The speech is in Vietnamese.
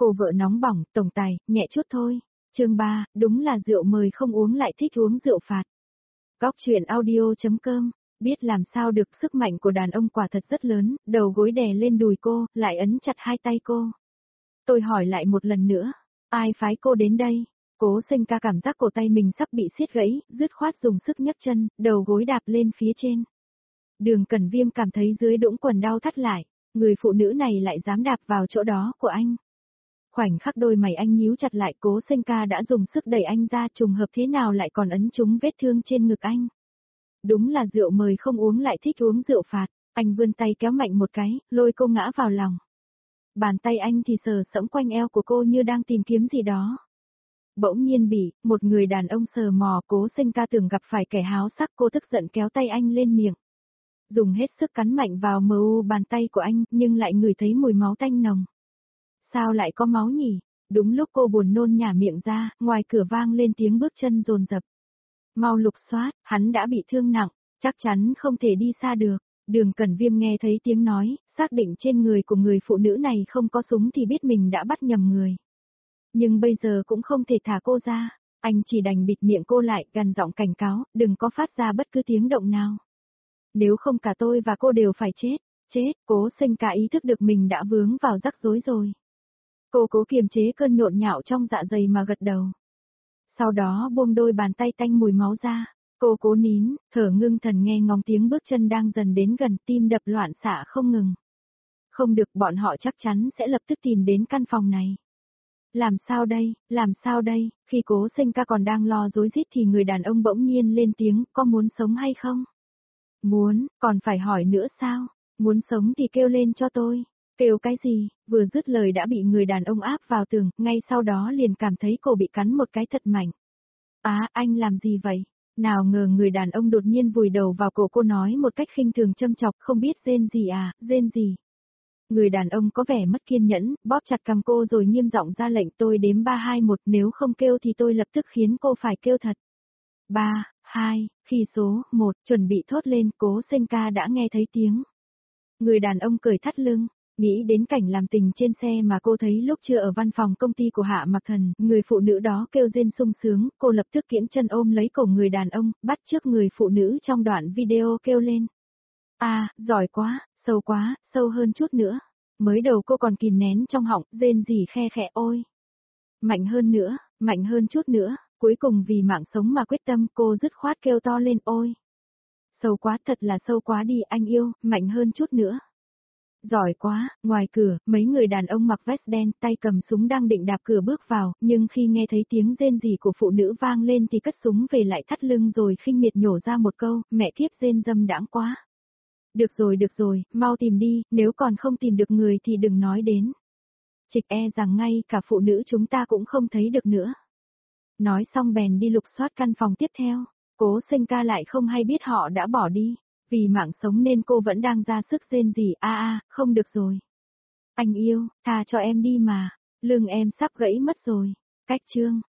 Cô vợ nóng bỏng, tổng tài, nhẹ chút thôi. Chương 3, đúng là rượu mời không uống lại thích uống rượu phạt. Góc chuyện audio.com, biết làm sao được, sức mạnh của đàn ông quả thật rất lớn, đầu gối đè lên đùi cô, lại ấn chặt hai tay cô. Tôi hỏi lại một lần nữa, ai phái cô đến đây? Cố Sinh Ca cảm giác cổ tay mình sắp bị siết gãy, dứt khoát dùng sức nhấc chân, đầu gối đạp lên phía trên. Đường Cẩn Viêm cảm thấy dưới đũng quần đau thắt lại, người phụ nữ này lại dám đạp vào chỗ đó của anh. Khoảnh khắc đôi mày anh nhíu chặt lại, Cố Sinh Ca đã dùng sức đẩy anh ra, trùng hợp thế nào lại còn ấn trúng vết thương trên ngực anh. Đúng là rượu mời không uống lại thích uống rượu phạt, anh vươn tay kéo mạnh một cái, lôi cô ngã vào lòng. Bàn tay anh thì sờ sẫm quanh eo của cô như đang tìm kiếm gì đó. Bỗng nhiên bị một người đàn ông sờ mò, Cố Sinh Ca tưởng gặp phải kẻ háo sắc, cô tức giận kéo tay anh lên miệng. Dùng hết sức cắn mạnh vào bàn tay của anh, nhưng lại ngửi thấy mùi máu tanh nồng. Sao lại có máu nhỉ? Đúng lúc cô buồn nôn nhả miệng ra, ngoài cửa vang lên tiếng bước chân dồn dập. Mau lục soát, hắn đã bị thương nặng, chắc chắn không thể đi xa được. Đường Cẩn Viêm nghe thấy tiếng nói, xác định trên người của người phụ nữ này không có súng thì biết mình đã bắt nhầm người. Nhưng bây giờ cũng không thể thả cô ra, anh chỉ đành bịt miệng cô lại, gằn giọng cảnh cáo, đừng có phát ra bất cứ tiếng động nào. Nếu không cả tôi và cô đều phải chết. Chết, Cố Sinh Ca ý thức được mình đã vướng vào rắc rối rồi. Cô cố kiềm chế cơn nhộn nhạo trong dạ dày mà gật đầu. Sau đó buông đôi bàn tay tanh mùi máu ra, cô cố nín, thở ngưng thần nghe ngóng tiếng bước chân đang dần đến gần, tim đập loạn xạ không ngừng. Không được, bọn họ chắc chắn sẽ lập tức tìm đến căn phòng này. Làm sao đây, khi Cố Sinh Ca còn đang lo rối rít thì người đàn ông bỗng nhiên lên tiếng, có muốn sống hay không? Muốn, còn phải hỏi nữa sao? Muốn sống thì kêu lên cho tôi. Kêu cái gì? Vừa dứt lời đã bị người đàn ông áp vào tường, ngay sau đó liền cảm thấy cổ bị cắn một cái thật mạnh. Anh làm gì vậy? Nào ngờ người đàn ông đột nhiên vùi đầu vào cổ cô, nói một cách khinh thường châm chọc, không biết rên gì à, rên gì. Người đàn ông có vẻ mất kiên nhẫn, bóp chặt cằm cô rồi nghiêm giọng ra lệnh, tôi đếm 3 2 1, nếu không kêu thì tôi lập tức khiến cô phải kêu thật. 3, 2, khi số 1 chuẩn bị thốt lên, Cố Sinh Ca đã nghe thấy tiếng. Người đàn ông cởi thắt lưng, nghĩ đến cảnh làm tình trên xe mà cô thấy lúc chưa ở văn phòng công ty của Hạ Mặc Thần, người phụ nữ đó kêu rên sung sướng, cô lập tức kiễng chân ôm lấy cổ người đàn ông, bắt chước người phụ nữ trong đoạn video kêu lên. Giỏi quá, sâu hơn chút nữa. Mới đầu cô còn kìm nén trong họng, rên rỉ khe khẽ, ôi. Mạnh hơn chút nữa, cuối cùng vì mạng sống mà quyết tâm, cô dứt khoát kêu to lên, ôi. Sâu quá, thật là sâu quá đi, anh yêu, mạnh hơn chút nữa. Giỏi quá, ngoài cửa, mấy người đàn ông mặc vest đen, tay cầm súng đang định đạp cửa bước vào, nhưng khi nghe thấy tiếng rên rỉ của phụ nữ vang lên thì cất súng về lại thắt lưng rồi khinh miệt nhổ ra một câu, mẹ kiếp rên dâm đãng quá. Được rồi, mau tìm đi, nếu còn không tìm được người thì đừng nói đến. Trịch e rằng ngay cả phụ nữ chúng ta cũng không thấy được nữa. Nói xong bèn đi lục soát căn phòng tiếp theo, Cố Sinh Ca lại không hay biết họ đã bỏ đi. Vì mạng sống nên cô vẫn đang ra sức rên rỉ, không được rồi. Anh yêu, tha cho em đi mà, lưng em sắp gãy mất rồi. Cách chương.